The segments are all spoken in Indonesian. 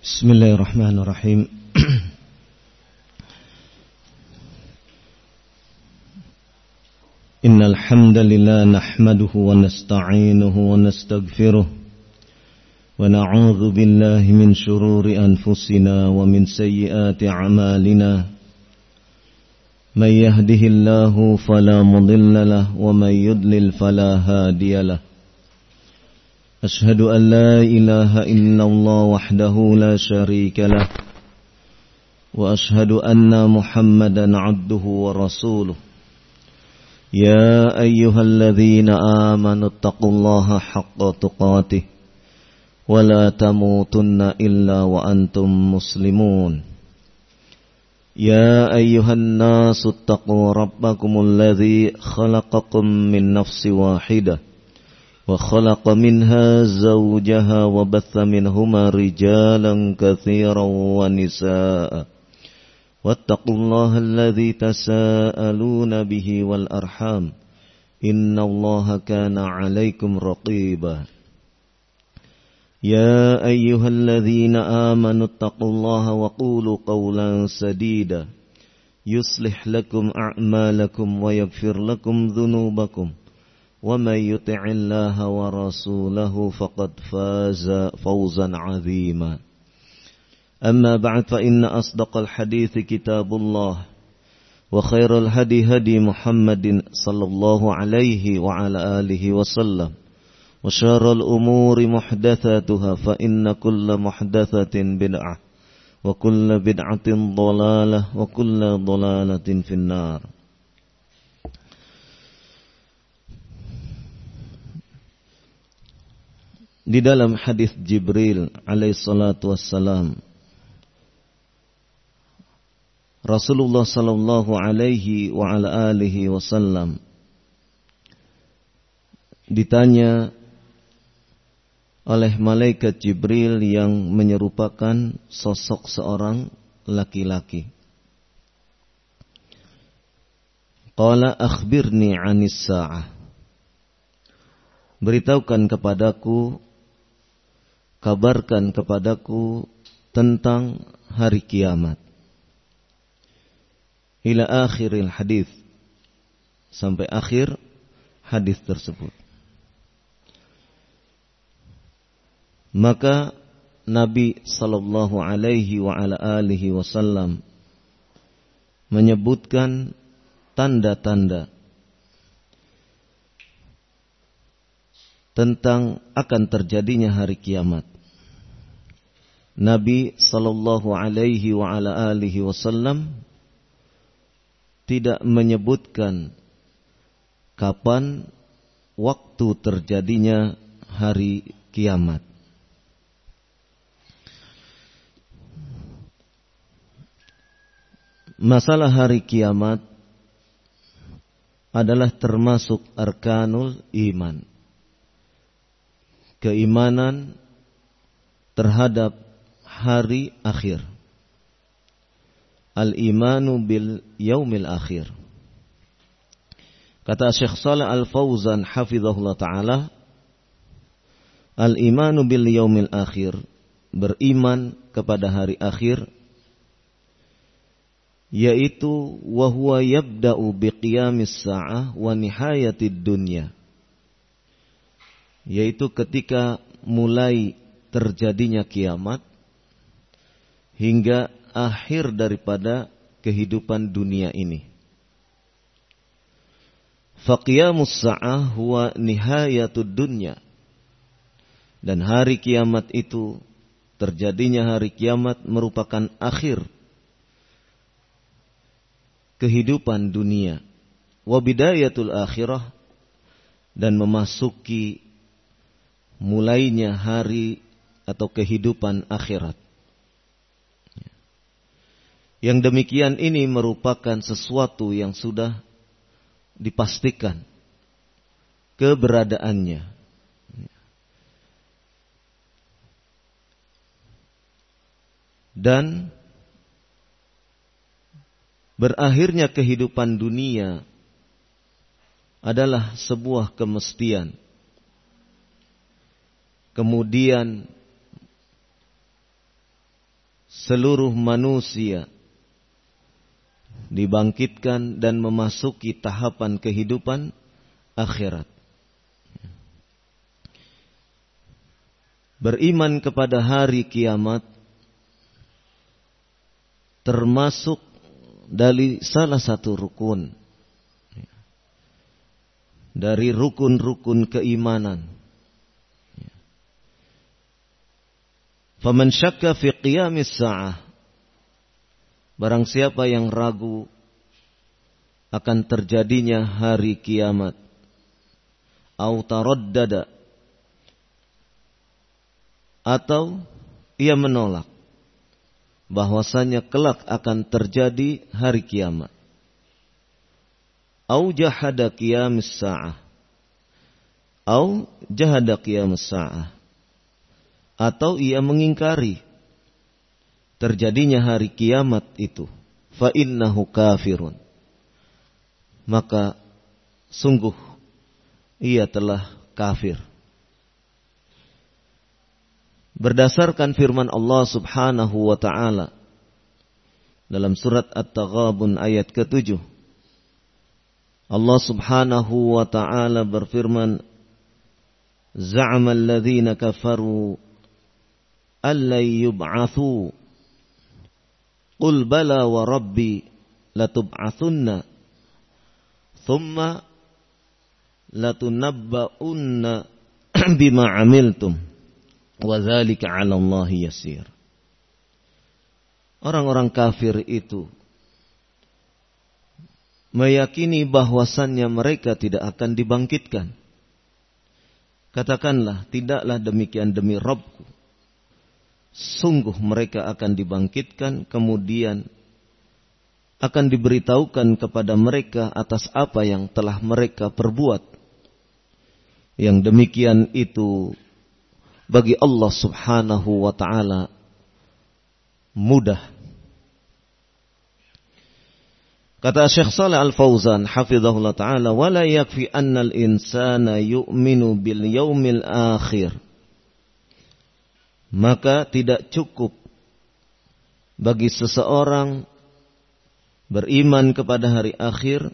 Bismillahirrahmanirrahim. Innal hamdalillah nahmaduhu wa nasta'inuhu wa nastaghfiruh wa na'udzu billahi min shururi anfusina wa min sayyiati a'malina. May yahdihillahu fala mudilla lahu wa may yudlil fala hadiya lahu. أشهد أن لا إله إلا الله وحده لا شريك له وأشهد أن محمدا عبده ورسوله يا أيها الذين آمنوا اتقوا الله حق تقاته ولا تموتن إلا وأنتم مسلمون يا أيها الناس اتقوا ربكم الذي خلقكم من نفس واحدة وخلق منها زوجها وبث منهما رجالا كثيرا ونساء واتقوا الله الذي تساءلون به والأرحام إن الله كان عليكم رقيبا يا أيها الذين آمنوا اتقوا الله وقولوا قولا سديدا يصلح لكم أعمالكم ويغفر لكم ذنوبكم ومن يطع الله ورسوله فقد فاز فوزا عظيما أما بعد فإن أصدق الحديث كتاب الله وخير الهدي هدي محمد صلى الله عليه وعلى آله وسلم وشر الأمور محدثاتها فإن كل محدثة بدعة وكل بدعة ضلالة وكل ضلالة في النار. Di dalam hadis Jibril alaihi salatu wassalam, Rasulullah sallallahu alaihi wa ala alihi wasallam ditanya oleh malaikat Jibril yang menyerupakan sosok seorang laki-laki. Qala akhbirni 'anis sa'ah. Beritahukan kepadaku, kabarkan kepadaku tentang hari kiamat. Ila akhiril hadis, sampai akhir hadis tersebut. Maka Nabi sallallahu alaihi wa ala alihi wasallam menyebutkan tanda-tanda tentang akan terjadinya hari kiamat. Nabi sallallahu alaihi wa ala alihi wasallam tidak menyebutkan kapan waktu terjadinya hari kiamat. Masalah hari kiamat adalah termasuk arkanul iman. Keimanan terhadap hari akhir. Al-imanu bil yaumil akhir. Kata Syekh Shalih Al-Fauzan hafizahullah ta'ala, al-imanu bil yaumil akhir, beriman kepada hari akhir, yaitu wa huwa yabda'u biqiyamis sa'ah wa nihayatid dunya, yaitu ketika mulai terjadinya kiamat hingga akhir daripada kehidupan dunia ini. Faqiyamus sa'ah huwa nihayatud dunya, dan hari kiamat itu, terjadinya hari kiamat merupakan akhir kehidupan dunia. Wa bidayatul akhirah, dan memasuki mulainya hari atau kehidupan akhirat. Yang demikian ini merupakan sesuatu yang sudah dipastikan keberadaannya. Dan berakhirnya kehidupan dunia adalah sebuah kemestian. Kemudian seluruh manusia dibangkitkan dan memasuki tahapan kehidupan akhirat. Beriman kepada hari kiamat termasuk dari salah satu rukun dari rukun-rukun keimanan. Faman syakka fi qiyamis sa'ah, barang siapa yang ragu akan terjadinya hari kiamat, au taraddada, atau ia menolak bahwasanya kelak akan terjadi hari kiamat, au jahada qiyamis sa'ah, au jahada qiyamis sa'ah, atau ia mengingkari terjadinya hari kiamat itu, fa innahu kafirun, maka sungguh ia telah kafir. Berdasarkan firman Allah Subhanahu wa ta'ala dalam surat At-Taghabun ayat ke-7, Allah Subhanahu wa ta'ala berfirman, za'ama alladhina kafaru allai yub'athu qul bala wa rabbi latub'athunna thumma latunabba'unna bima amiltum wa dzalika 'ala Allahi yasir. Orang-orang kafir itu meyakini bahwasannya mereka tidak akan dibangkitkan. Katakanlah, tidaklah demikian demi Rabbku, sungguh mereka akan dibangkitkan, kemudian akan diberitahukan kepada mereka atas apa yang telah mereka perbuat. Yang demikian itu bagi Allah Subhanahu wa ta'ala mudah. Kata Syekh Shalih Al-Fauzan hafizahullah ta'ala, wala yakfi annal insana yu'minu bil yaumil akhir, maka tidak cukup bagi seseorang beriman kepada hari akhir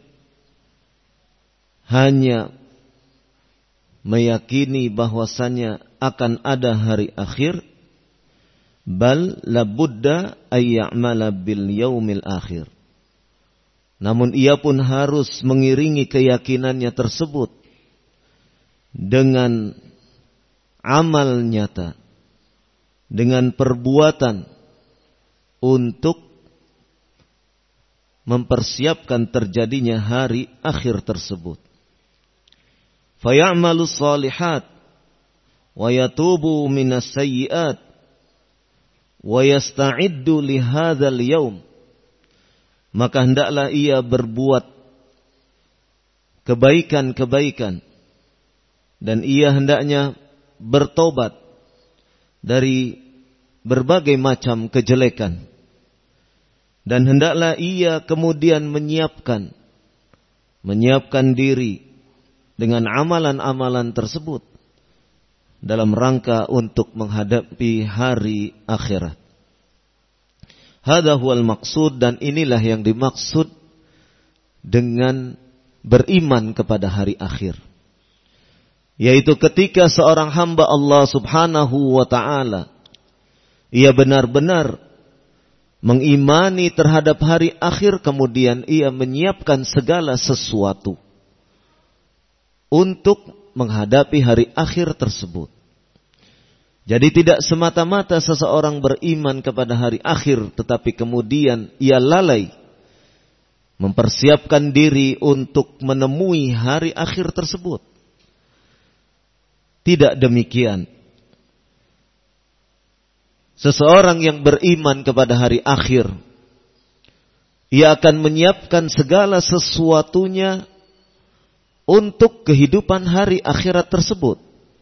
hanya meyakini bahwasannya akan ada hari akhir, bal labudda ayya'mala bil yaumil akhir. Namun ia pun harus mengiringi keyakinannya tersebut dengan amal nyata, dengan perbuatan untuk mempersiapkan terjadinya hari akhir tersebut. Faya'malu shalihat wa yatubu minas sayyi'at wa yasta'iddu li hadzal yaum, maka hendaklah ia berbuat kebaikan-kebaikan dan ia hendaknya bertobat dari berbagai macam kejelekan, dan hendaklah ia kemudian menyiapkan diri dengan amalan-amalan tersebut dalam rangka untuk menghadapi hari akhirat. Hadza huwal maqsud, dan inilah yang dimaksud dengan beriman kepada hari akhir, yaitu ketika seorang hamba Allah Subhanahu wa ta'ala ia benar-benar mengimani terhadap hari akhir, kemudian ia menyiapkan segala sesuatu untuk menghadapi hari akhir tersebut. Jadi tidak semata-mata seseorang beriman kepada hari akhir tetapi kemudian ia lalai mempersiapkan diri untuk menemui hari akhir tersebut. Tidak demikian. Seseorang yang beriman kepada hari akhir, ia akan menyiapkan segala sesuatunya untuk kehidupan hari akhirat tersebut.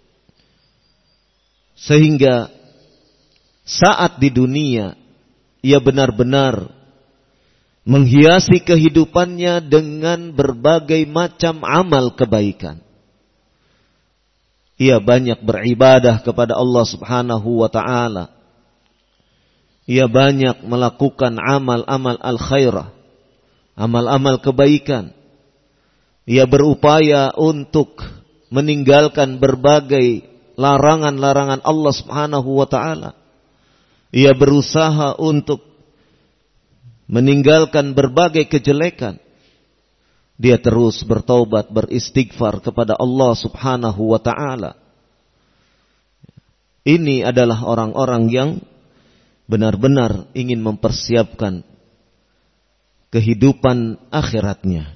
Sehingga saat di dunia ia benar-benar menghiasi kehidupannya dengan berbagai macam amal kebaikan. Ia banyak beribadah kepada Allah Subhanahu wa ta'ala. ia banyak melakukan amal-amal al-khairah, amal-amal kebaikan. Ia berupaya untuk meninggalkan berbagai larangan-larangan Allah Subhanahu wa taala. Ia berusaha untuk meninggalkan berbagai kejelekan. Dia terus bertaubat, beristighfar kepada Allah Subhanahu wa taala. Ini adalah orang-orang yang benar-benar ingin mempersiapkan kehidupan akhiratnya.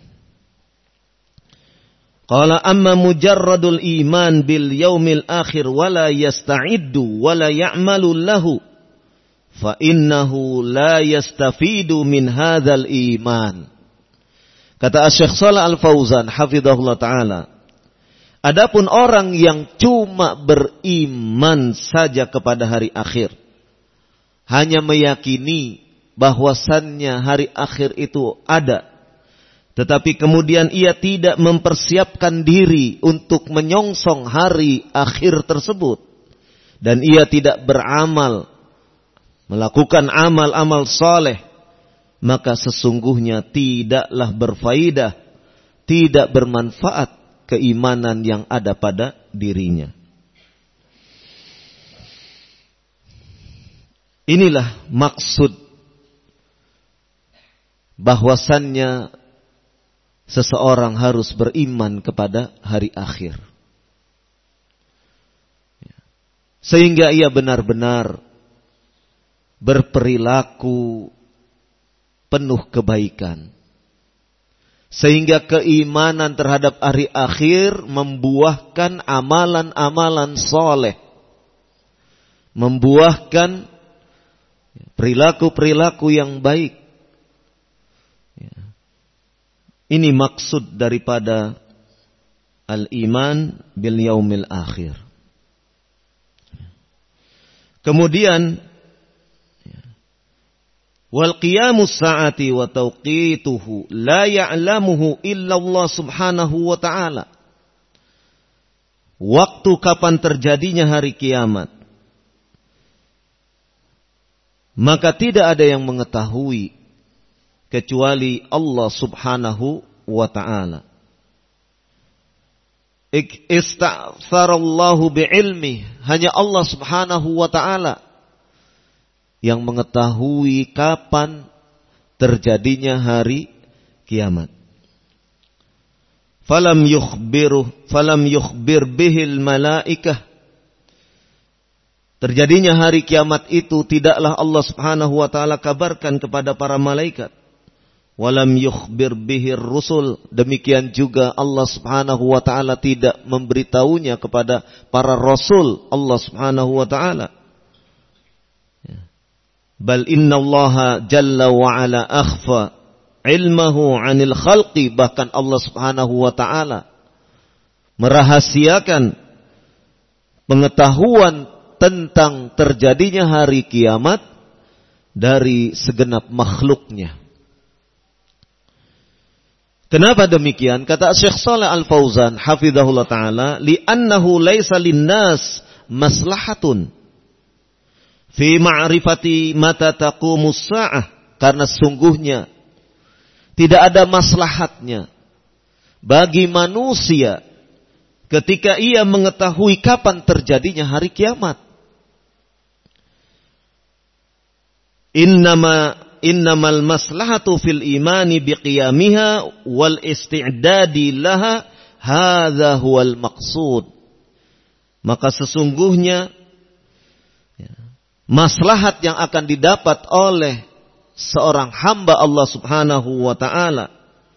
Qala amma mujarradul iman bil yaumil akhir wala yasta'iddu wala ya'malu lahu fa innahu la yastafidu min hadzal iman. Kata Syekh Shalih Al-Fauzan hafizahullah taala, adapun orang yang cuma beriman saja kepada hari akhir, hanya meyakini bahwasannya hari akhir itu ada, tetapi kemudian ia tidak mempersiapkan diri untuk menyongsong hari akhir tersebut, dan ia tidak beramal, melakukan amal-amal saleh, maka sesungguhnya tidaklah berfaedah, tidak bermanfaat keimanan yang ada pada dirinya. Inilah maksud bahwasannya seseorang harus beriman kepada hari akhir, sehingga ia benar-benar berperilaku penuh kebaikan, sehingga keimanan terhadap hari akhir membuahkan amalan-amalan soleh, membuahkan perilaku-perilaku yang baik. Ini maksud daripada al-iman bil yaumil akhir. Kemudian wal qiyamus sa'ati wa tawqituhu la ya'lamuhu illa Allah Subhanahu wa ta'ala. Waktu kapan terjadinya hari kiamat, maka tidak ada yang mengetahui kecuali Allah Subhanahu wa ta'ala. Ista'tharallahu bi'ilmih, hanya Allah Subhanahu wa ta'ala yang mengetahui kapan terjadinya hari kiamat. Falam yukhbir bihil malaikah. Terjadinya hari kiamat itu tidaklah Allah Subhanahu wa taala kabarkan kepada para malaikat. Walam yukhbir bihir rusul. Demikian juga Allah Subhanahu wa taala tidak memberitahunya kepada para rasul Allah Subhanahu wa taala. Bal inna Allah jalla wa ala akhfa ilmahu 'anil khalqi, bahkan Allah Subhanahu wa taala merahasiakan pengetahuan tentang terjadinya hari kiamat dari segenap makhluknya. Kenapa demikian? Kata Syekh Shalih Al-Fauzan hafizahullah taala, li'annahu laisa linnas maslahatun fi ma'rifati mata taqumus sa'ah, karena sungguhnya tidak ada maslahatnya bagi manusia ketika ia mengetahui kapan terjadinya hari kiamat. Innamal maslahatu fil imani biqiyamiha wal isti'dadi laha, hadza huwal maqsud. Maka sesungguhnya maslahat yang akan didapat oleh seorang hamba Allah Subhanahu wa ta'ala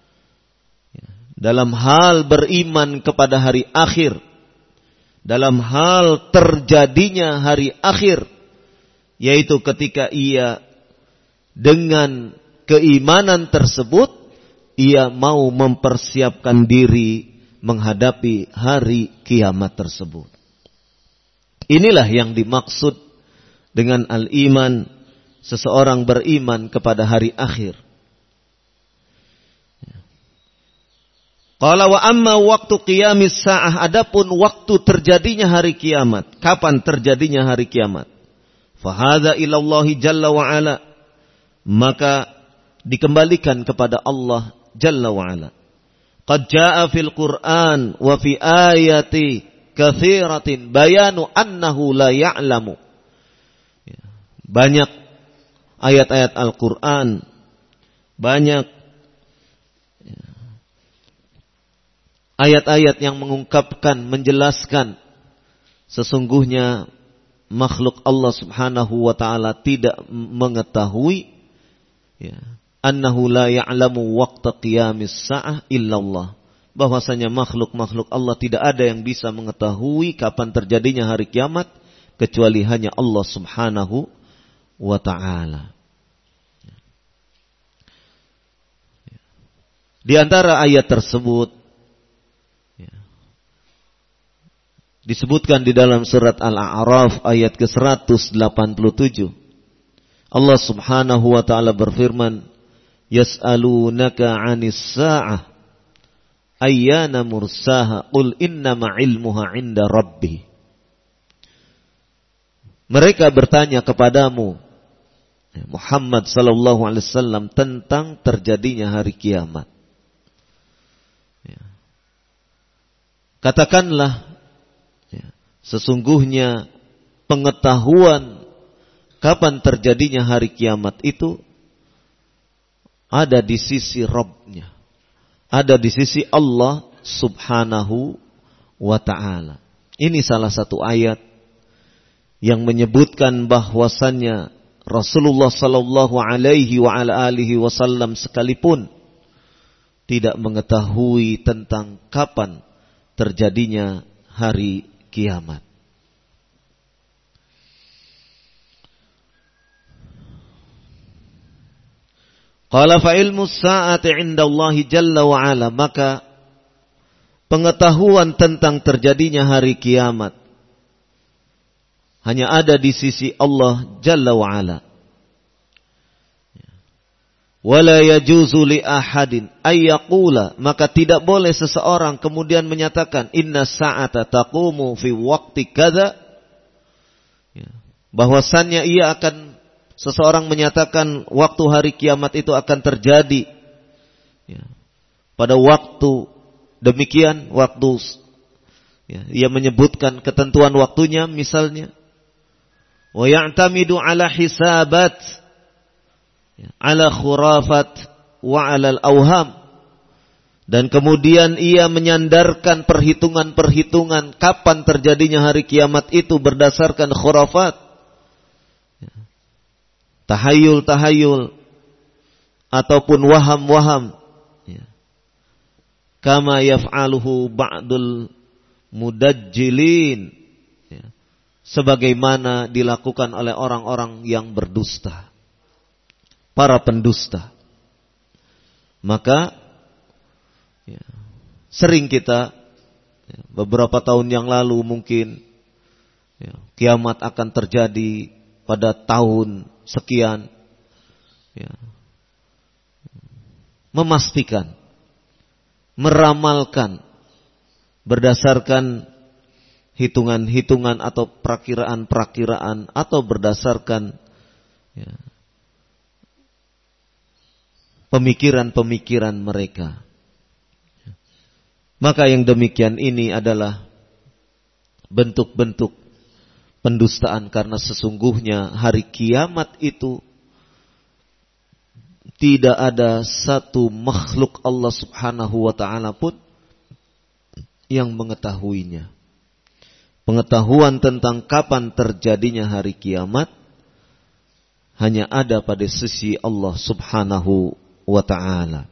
dalam hal beriman kepada hari akhir, dalam hal terjadinya hari akhir, yaitu ketika ia dengan keimanan tersebut ia mau mempersiapkan diri menghadapi hari kiamat tersebut. Inilah yang dimaksud dengan al-iman, seseorang beriman kepada hari akhir. Qala wa amma waktu qiyamis sa'ah, adapun waktu terjadinya hari kiamat, kapan terjadinya hari kiamat? Fahadha ilallahi jalla wa ala, maka dikembalikan kepada Allah jalla wa ala. Qad jaa fil Qur'an wa fi ayati katsiratin bayanu annahu la ya'lamu. Banyak ayat-ayat Al-Qur'an, banyak ayat-ayat yang mengungkapkan, menjelaskan sesungguhnya makhluk Allah Subhanahu wa taala tidak mengetahui, ya, annahu la ya'lamu waqta qiyamis sa'ah illallah, bahwasanya makhluk-makhluk Allah tidak ada yang bisa mengetahui kapan terjadinya hari kiamat kecuali hanya Allah Subhanahu wa taala. Di antara ayat tersebut disebutkan di dalam surat Al-A'raf ayat ke-187. Allah Subhanahu wa taala berfirman, "Yas'alunaka 'anis sa'ah ayyana mursaha qul innama 'ilmuha 'inda rabbi." Mereka bertanya kepadamu Muhammad sallallahu alaihi wasallam tentang terjadinya hari kiamat. Katakanlah, sesungguhnya pengetahuan kapan terjadinya hari kiamat itu ada di sisi Rabb-Nya, ada di sisi Allah Subhanahu wa ta'ala. Ini salah satu ayat yang menyebutkan bahwasannya Rasulullah sallallahu alaihi wa ala alihi wasallam sekalipun tidak mengetahui tentang kapan terjadinya hari kiamat. Qala fa ilmu sa'ati 'inda Allah jalla wa ala, maka pengetahuan tentang terjadinya hari kiamat hanya ada di sisi Allah jalla wa ala. Wala yajuzu li ahadin ay yaqula, maka tidak boleh seseorang kemudian menyatakan inna sa'ata taqumu fi waqti kadza, bahwasannya seseorang menyatakan waktu hari kiamat itu akan terjadi pada waktu demikian, waktu ia menyebutkan ketentuan waktunya misalnya, wa ya'tamidu ala hisabat ala khurafat wa ala al-awham, dan kemudian ia menyandarkan perhitungan-perhitungan kapan terjadinya hari kiamat itu berdasarkan khurafat, tahayul-tahayul ataupun waham-waham, kama yaf'aluhu ba'dul mudajjilin, sebagaimana dilakukan oleh orang-orang yang berdusta, para pendusta. Maka sering kita beberapa tahun yang lalu mungkin kiamat akan terjadi pada tahun sekian, memastikan, meramalkan berdasarkan hitungan-hitungan atau perakiraan-perakiraan atau berdasarkan pemikiran-pemikiran mereka. Maka yang demikian ini adalah bentuk-bentuk pendustaan, karena sesungguhnya hari kiamat itu tidak ada satu makhluk Allah Subhanahu wa ta'ala pun yang mengetahuinya. Pengetahuan tentang kapan terjadinya hari kiamat hanya ada pada sisi Allah Subhanahu wa ta'ala.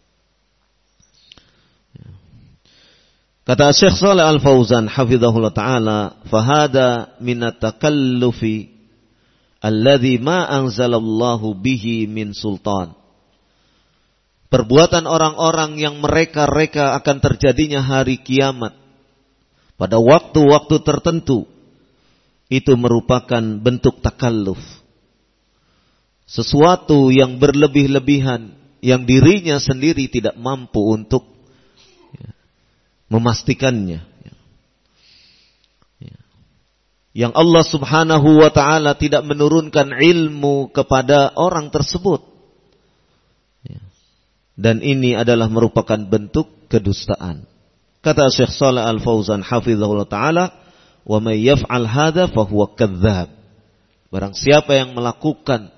Kata Syekh Shalih Al-Fauzan hafizahullah ta'ala, fahada minat takallufi alladhi ma anzalallahu bihi min sultan. Perbuatan orang-orang yang mereka-reka akan terjadinya hari kiamat pada waktu-waktu tertentu, itu merupakan bentuk takalluf, sesuatu yang berlebih-lebihan, yang dirinya sendiri tidak mampu untuk memastikannya, yang Allah Subhanahu wa ta'ala tidak menurunkan ilmu kepada orang tersebut. Dan ini adalah merupakan bentuk kedustaan. Kata Syekh Shalih Al-Fauzan hafizahullah ta'ala, wa may yaf'al hadza fa huwa kadzdzab. Barang siapa yang melakukan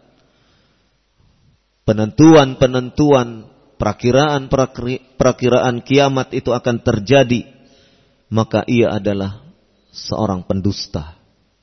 penentuan-penentuan, perakiraan kiamat itu akan terjadi, maka ia adalah seorang pendusta.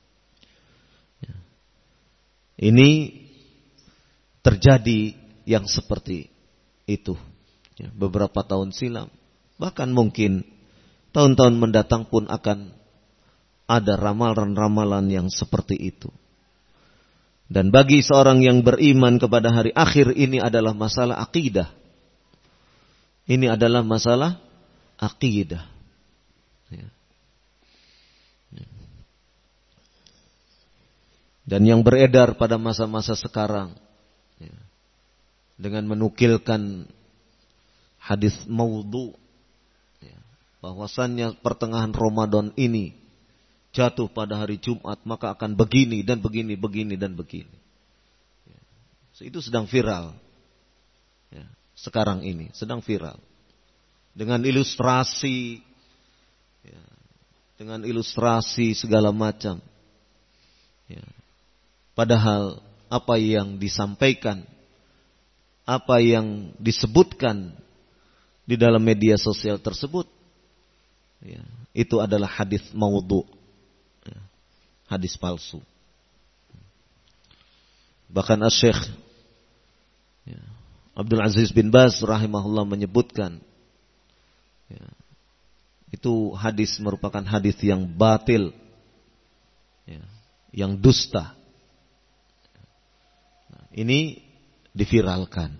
Ini terjadi yang seperti itu beberapa tahun silam. Bahkan mungkin tahun-tahun mendatang pun akan ada ramalan-ramalan yang seperti itu. Dan bagi seorang yang beriman kepada hari akhir, ini adalah masalah akidah. Ini adalah masalah akidah. Dan yang beredar pada masa-masa sekarang, dengan menukilkan hadis maudhu, bahwasannya pertengahan Ramadan ini jatuh pada hari Jumat, maka akan begini dan begini, begini dan begini. Itu sedang viral. Sekarang ini sedang viral. Dengan ilustrasi, segala macam. Padahal apa yang disampaikan, apa yang disebutkan di dalam media sosial tersebut, itu adalah hadis maudhu, hadis palsu. Bahkan Asy-Syaikh Abdul Aziz bin Baz rahimahullah menyebutkan, itu hadis merupakan hadis yang batil, yang dusta. Ini diviralkan,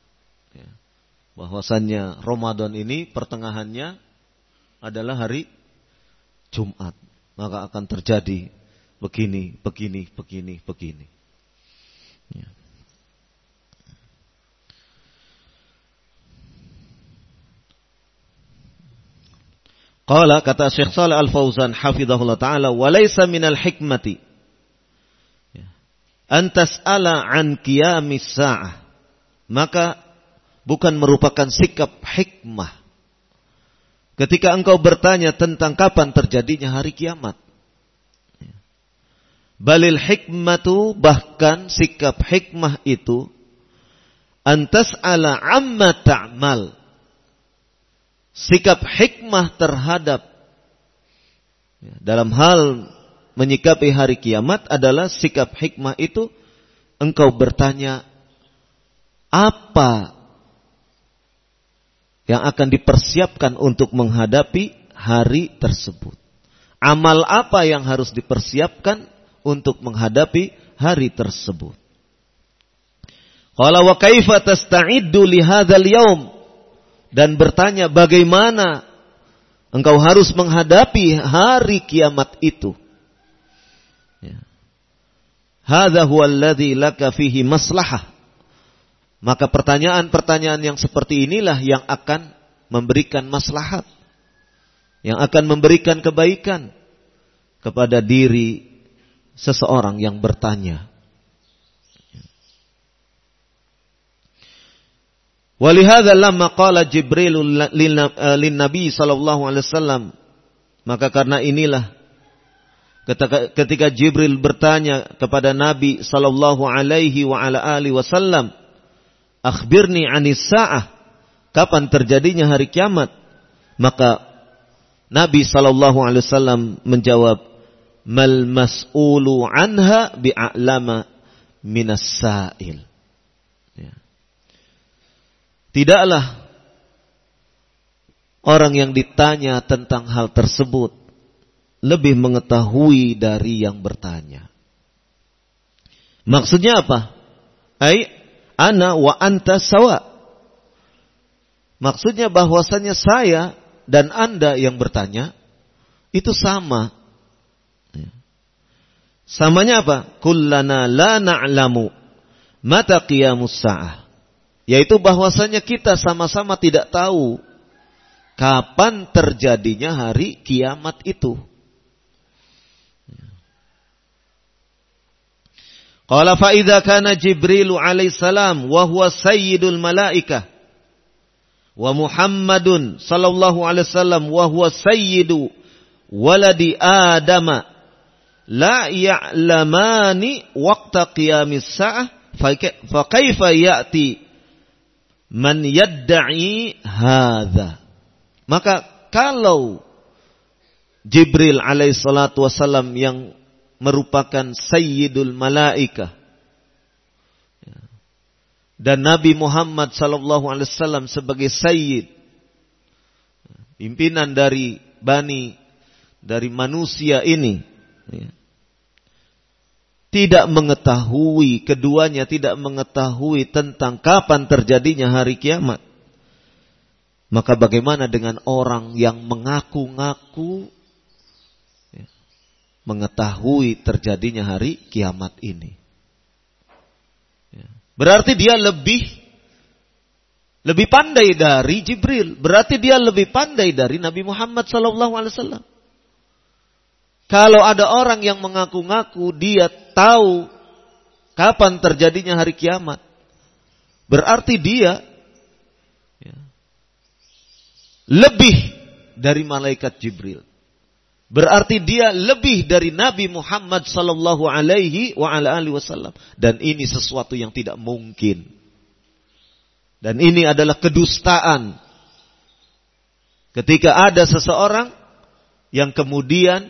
bahwasannya Ramadan ini pertengahannya adalah hari Jumat, maka akan terjadi begini. Qala, kata Syekh Shalih Al-Fauzan hafizahullah ta'ala, wa laysa minal hikmati an tas'ala an qiyamis sa'ah. Maka bukan merupakan sikap hikmah ketika engkau bertanya tentang kapan terjadinya hari kiamat. Balil hikmatu, bahkan sikap hikmah itu, an tas'ala amma ta'mal. Sikap hikmah terhadap dalam hal menyikapi hari kiamat adalah sikap hikmah itu engkau bertanya apa yang akan dipersiapkan untuk menghadapi hari tersebut. Amal apa yang harus dipersiapkan untuk menghadapi hari tersebut. Qala wa kaifa tasta'iddu li hadzal yaum, dan bertanya bagaimana engkau harus menghadapi hari kiamat itu. Hadza huwa alladzi laka fihi maslahah. Maka pertanyaan-pertanyaan yang seperti inilah yang akan memberikan maslahat, yang akan memberikan kebaikan kepada diri seseorang yang bertanya. Walihadza lamma qala Jibril lin Nabi sallallahu alaihi wasallam, maka karena inilah ketika Jibril bertanya kepada Nabi sallallahu alaihi wa ala alihi wasallam, akhbirni 'anis sa'ah, kapan terjadinya hari kiamat? Maka Nabi sallallahu alaihi wasallam menjawab, mal mas'ulu anha bi'a'lama minas sa'il. Tidaklah orang yang ditanya tentang hal tersebut lebih mengetahui dari yang bertanya. Maksudnya apa? Ana wa anta sawa. Maksudnya bahwasanya saya dan Anda yang bertanya itu sama. Samanya apa? Kullana la na'lamu mata qiyamus sa'ah. Yaitu bahwasanya kita sama-sama tidak tahu kapan terjadinya hari kiamat itu. Qala fa idza kana Jibril alaihi salam wa huwa sayyidul malaikah wa Muhammadun sallallahu alaihi wasallam wa huwa sayyidu waladi Adama la ya'lamani waqta qiyamis sa'ah fa kaifa ya'ti man yadda'i hadza. Maka kalau Jibril alaihi salatu wasallam yang merupakan sayyidul malaikah dan Nabi Muhammad sallallahu alaihi wasallam sebagai sayyid, pimpinan dari manusia ini, tidak mengetahui, keduanya tidak mengetahui tentang kapan terjadinya hari kiamat, maka bagaimana dengan orang yang mengaku-ngaku mengetahui terjadinya hari kiamat ini? Berarti dia lebih pandai dari Jibril. Berarti dia lebih pandai dari Nabi Muhammad SAW. Kalau ada orang yang mengaku-ngaku dia tahu kapan terjadinya hari kiamat, berarti dia lebih dari malaikat Jibril. Berarti dia lebih dari Nabi Muhammad sallallahu alaihi wa ala alihi wasallam, dan ini sesuatu yang tidak mungkin. Dan ini adalah kedustaan. Ketika ada seseorang yang kemudian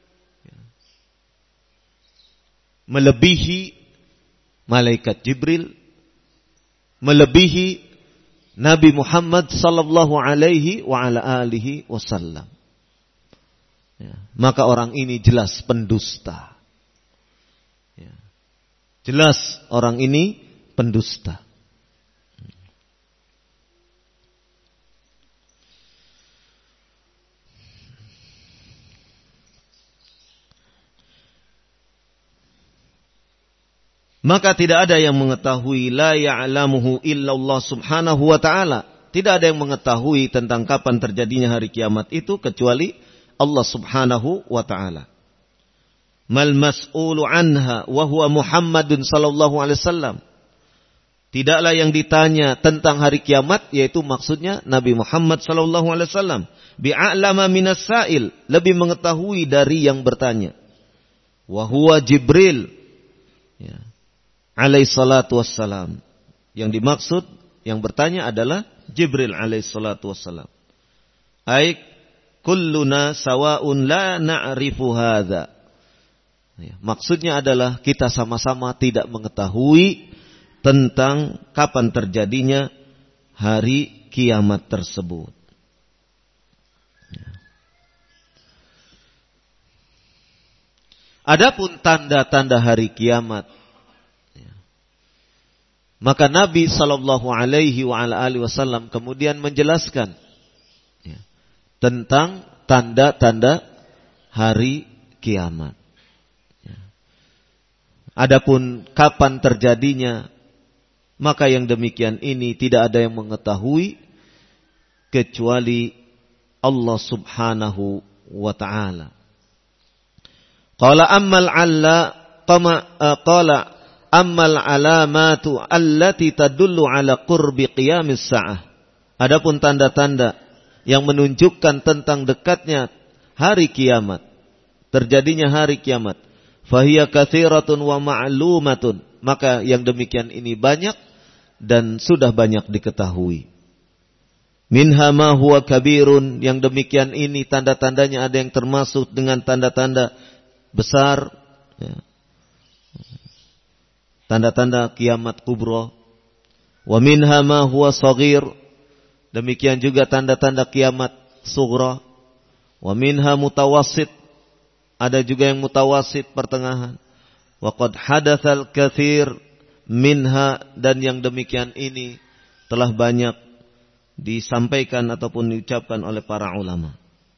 melebihi malaikat Jibril, melebihi Nabi Muhammad sallallahu alaihi wa ala alihi wasallam. Maka orang ini jelas pendusta. Jelas orang ini pendusta. Maka tidak ada yang mengetahui, la ya'lamuhu illallah subhanahu wa ta'ala. Tidak ada yang mengetahui tentang kapan terjadinya hari kiamat itu kecuali Allah subhanahu wa ta'ala. Mal mas'ulu anha wa huwa Muhammadun sallallahu alaihi wasallam. Tidaklah yang ditanya tentang hari kiamat, yaitu maksudnya Nabi Muhammad sallallahu alaihi wasallam. Bi'a'lama minas sa'il, lebih mengetahui dari yang bertanya. Wa huwa Jibril alaihi salatu wassalam. Yang dimaksud, yang bertanya adalah Jibril alaihi salatu wassalam. Kulluna sawa'un la na'rifu hadza. Maksudnya adalah kita sama-sama tidak mengetahui tentang kapan terjadinya hari kiamat tersebut. Adapun tanda-tanda hari kiamat, maka Nabi sallallahu alaihi wa ala alihi wasallam kemudian menjelaskan tentang tanda-tanda hari kiamat. Adapun kapan terjadinya, maka yang demikian ini tidak ada yang mengetahui kecuali Allah subhanahu wa ta'ala. Qala ammal alamatu allati tadullu ala qurbi qiyamis sa'ah. Adapun tanda-tanda yang menunjukkan tentang dekatnya hari kiamat, terjadinya hari kiamat, fahiya katsiratun wa ma'lumatun, maka yang demikian ini banyak dan sudah banyak diketahui. Minha ma huwa kabirun, yang demikian ini tanda-tandanya ada yang termasuk dengan tanda-tanda besar, tanda-tanda kiamat kubra. Wa minha ma huwa shaghir, demikian juga tanda-tanda kiamat sughra. Wa minha mutawassit, ada juga yang mutawassit pertengahan. Wa qad hadatsal katsir minha, dan yang demikian ini telah banyak disampaikan ataupun diucapkan oleh para ulama.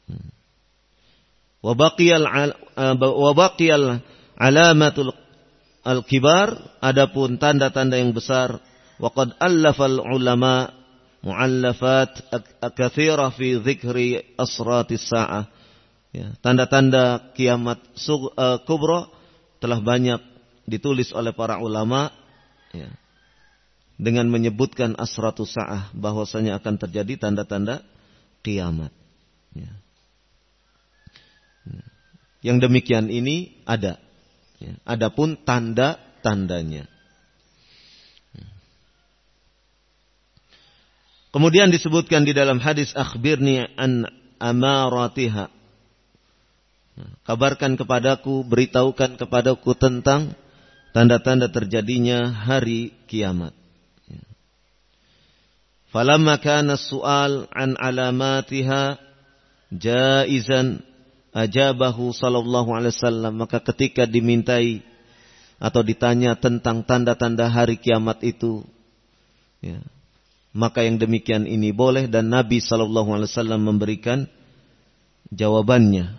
Wa baqiyal alamatul al-kibar, adapun tanda-tanda yang besar, wa qad allafal ulama mu'allafat katsira fi dzikri asratis sa'ah. Tanda-tanda kiamat kubra telah banyak ditulis oleh para ulama ya, dengan menyebutkan asratus sa'ah, bahwasanya akan terjadi tanda-tanda kiamat. Ya. Yang demikian ini ada. Ya. Adapun tanda-tandanya. Kemudian disebutkan di dalam hadis, akhbirni an amaratiha. Kabarkan kepadaku, beritahukan kepadaku tentang tanda-tanda terjadinya hari kiamat. Falamma kana as-su'al an alamatiha jaizan ajabahu sallallahu alaihi wasallam, maka ketika dimintai atau ditanya tentang tanda-tanda hari kiamat itu, ya, maka yang demikian ini boleh, dan Nabi sallallahu alaihi wasallam memberikan jawabannya.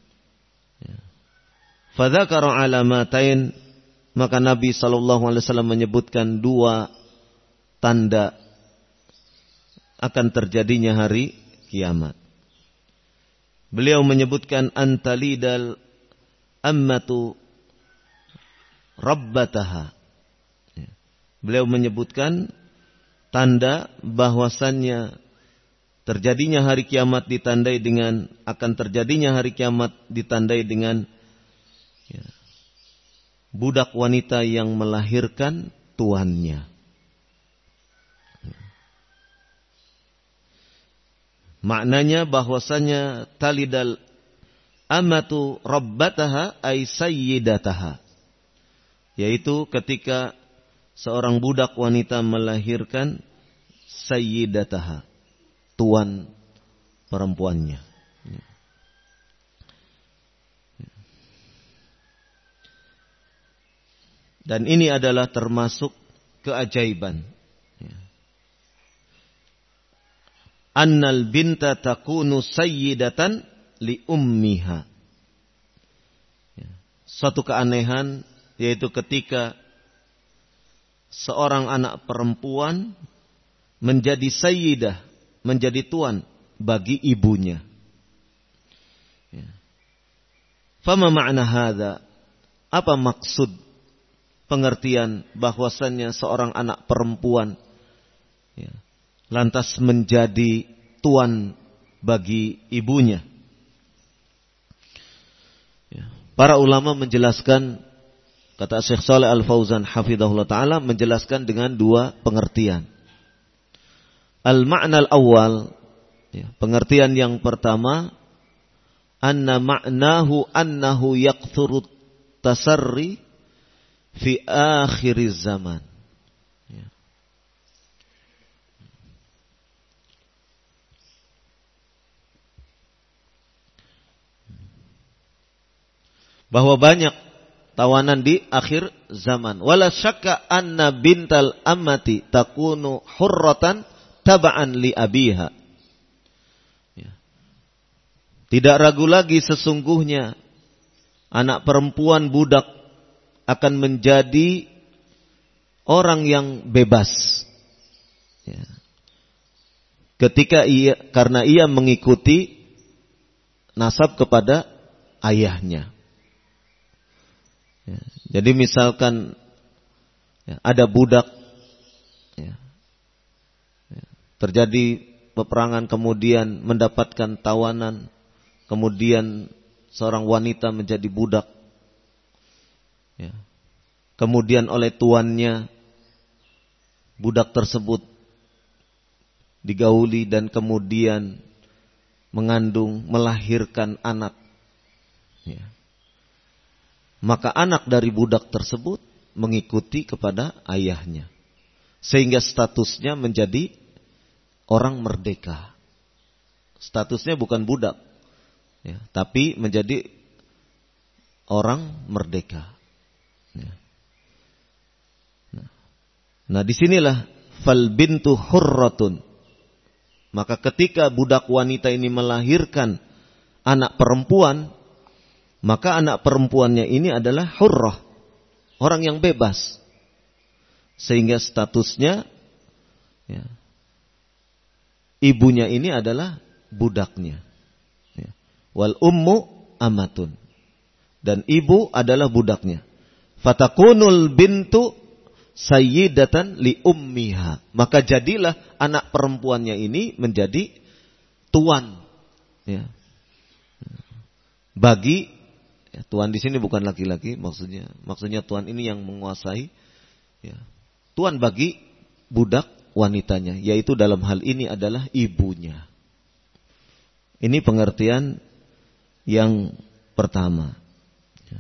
Fadzakara alamatain, maka Nabi sallallahu alaihi wasallam menyebutkan 2 tanda akan terjadinya hari kiamat. Beliau menyebutkan antalidal ammatu rabbataha. Beliau menyebutkan tanda bahwasannya terjadinya hari kiamat ditandai dengan, akan terjadinya hari kiamat ditandai dengan ya, budak wanita yang melahirkan tuannya. Maknanya bahwasanya talidal amatu rabbataha ay sayyidataha, yaitu ketika seorang budak wanita melahirkan sayyidataha, tuan perempuannya. Dan ini adalah termasuk keajaiban. Annal binta takunu sayyidatan li ummiha. Suatu keanehan, yaitu ketika seorang anak perempuan menjadi sayyidah, menjadi tuan bagi ibunya. Fama ma'na hadza? Apa maksud pengertian bahwasannya seorang anak perempuan lantas menjadi tuan bagi ibunya? Para ulama menjelaskan, kata Syekh Shalih Al-Fauzan hafizahullah ta'ala, menjelaskan dengan 2 pengertian. Al-ma'na al-awwal, pengertian yang pertama, anna ma'nahu annahu yakthuru tasarri fi akhiriz zaman. Bahwa banyak tawanan di akhir zaman. Wala syakka anna bintal ammati takunu hurratan taba'an li abiha. Tidak ragu lagi sesungguhnya anak perempuan budak akan menjadi orang yang bebas. Karena ia mengikuti nasab kepada ayahnya. Jadi misalkan ada budak, terjadi peperangan kemudian mendapatkan tawanan, kemudian seorang wanita menjadi budak, kemudian oleh tuannya budak tersebut digauli dan kemudian mengandung, melahirkan anak. Maka anak dari budak tersebut mengikuti kepada ayahnya, sehingga statusnya menjadi orang merdeka. Statusnya bukan budak, tapi menjadi orang merdeka. Nah, disinilah fal bintu hurratun. Maka ketika budak wanita ini melahirkan anak perempuan, maka anak perempuannya ini adalah hurrah, orang yang bebas, sehingga statusnya ibunya ini adalah budaknya. Wal ummu amatun, dan ibu adalah budaknya. Fatakunul bintu sayyidatan li ummiha. Maka jadilah anak perempuannya ini menjadi tuan. Ya. Bagi tuan di sini bukan laki-laki, maksudnya tuan ini yang menguasai. Ya. Tuan bagi budak wanitanya, yaitu dalam hal ini adalah ibunya. Ini pengertian yang pertama. Ya.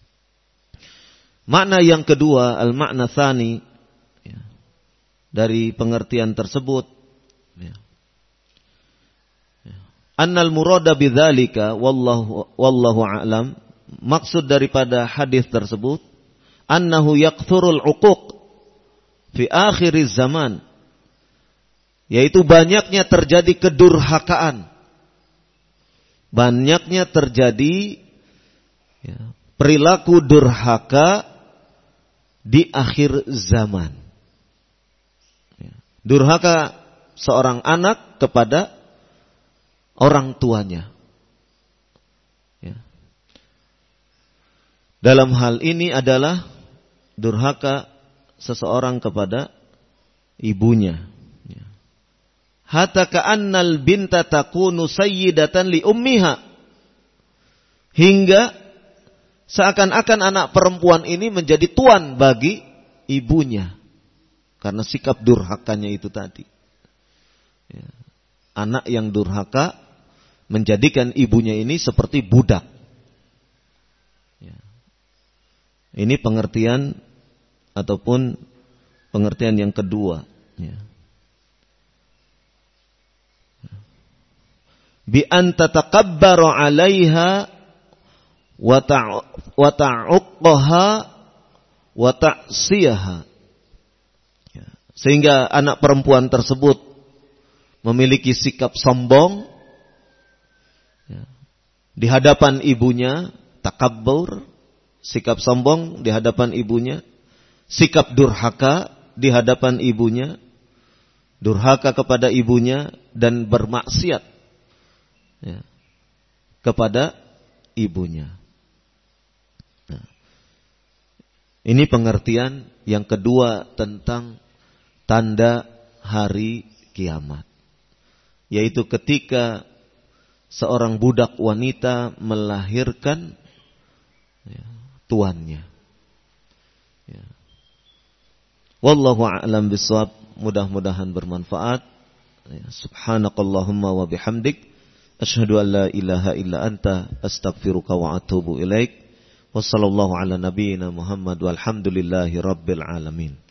Makna yang kedua, al-makna tsani, ya, dari pengertian tersebut, ya. Annal murada bidzalika wallahu a'lam, maksud daripada hadis tersebut annahu yakthurul uquq fi akhiriz zaman, yaitu banyaknya terjadi kedurhakaan, banyaknya terjadi perilaku durhaka di akhir zaman. Durhaka seorang anak kepada orang tuanya. Dalam hal ini adalah durhaka seseorang kepada ibunya. Hatta ka'annal binta takunu sayyidatan li ummiha. Hingga seakan-akan anak perempuan ini menjadi tuan bagi ibunya. Karena sikap durhakanya itu tadi. Anak yang durhaka menjadikan ibunya ini seperti budak. Ini pengertian ataupun pengertian yang kedua. Bi an tatakabbaru 'alaiha wa ta'uqqaha wa ta'siyaha. Sehingga anak perempuan tersebut memiliki sikap sombong di hadapan ibunya, takabbur, sikap sombong di hadapan ibunya, sikap durhaka di hadapan ibunya, durhaka kepada ibunya dan bermaksiat kepada ibunya. Nah, ini pengertian yang kedua tentang tanda hari kiamat, yaitu ketika seorang budak wanita melahirkan tuannya. Wallahu a'lam bishawab. Mudah-mudahan bermanfaat. Subhanakallahumma wa bihamdik, asyhadu an la ilaha illa anta, astaghfiruka wa atubu ilaik. Wassallallahu ala nabiyyina Muhammad walhamdulillahi rabbil alamin.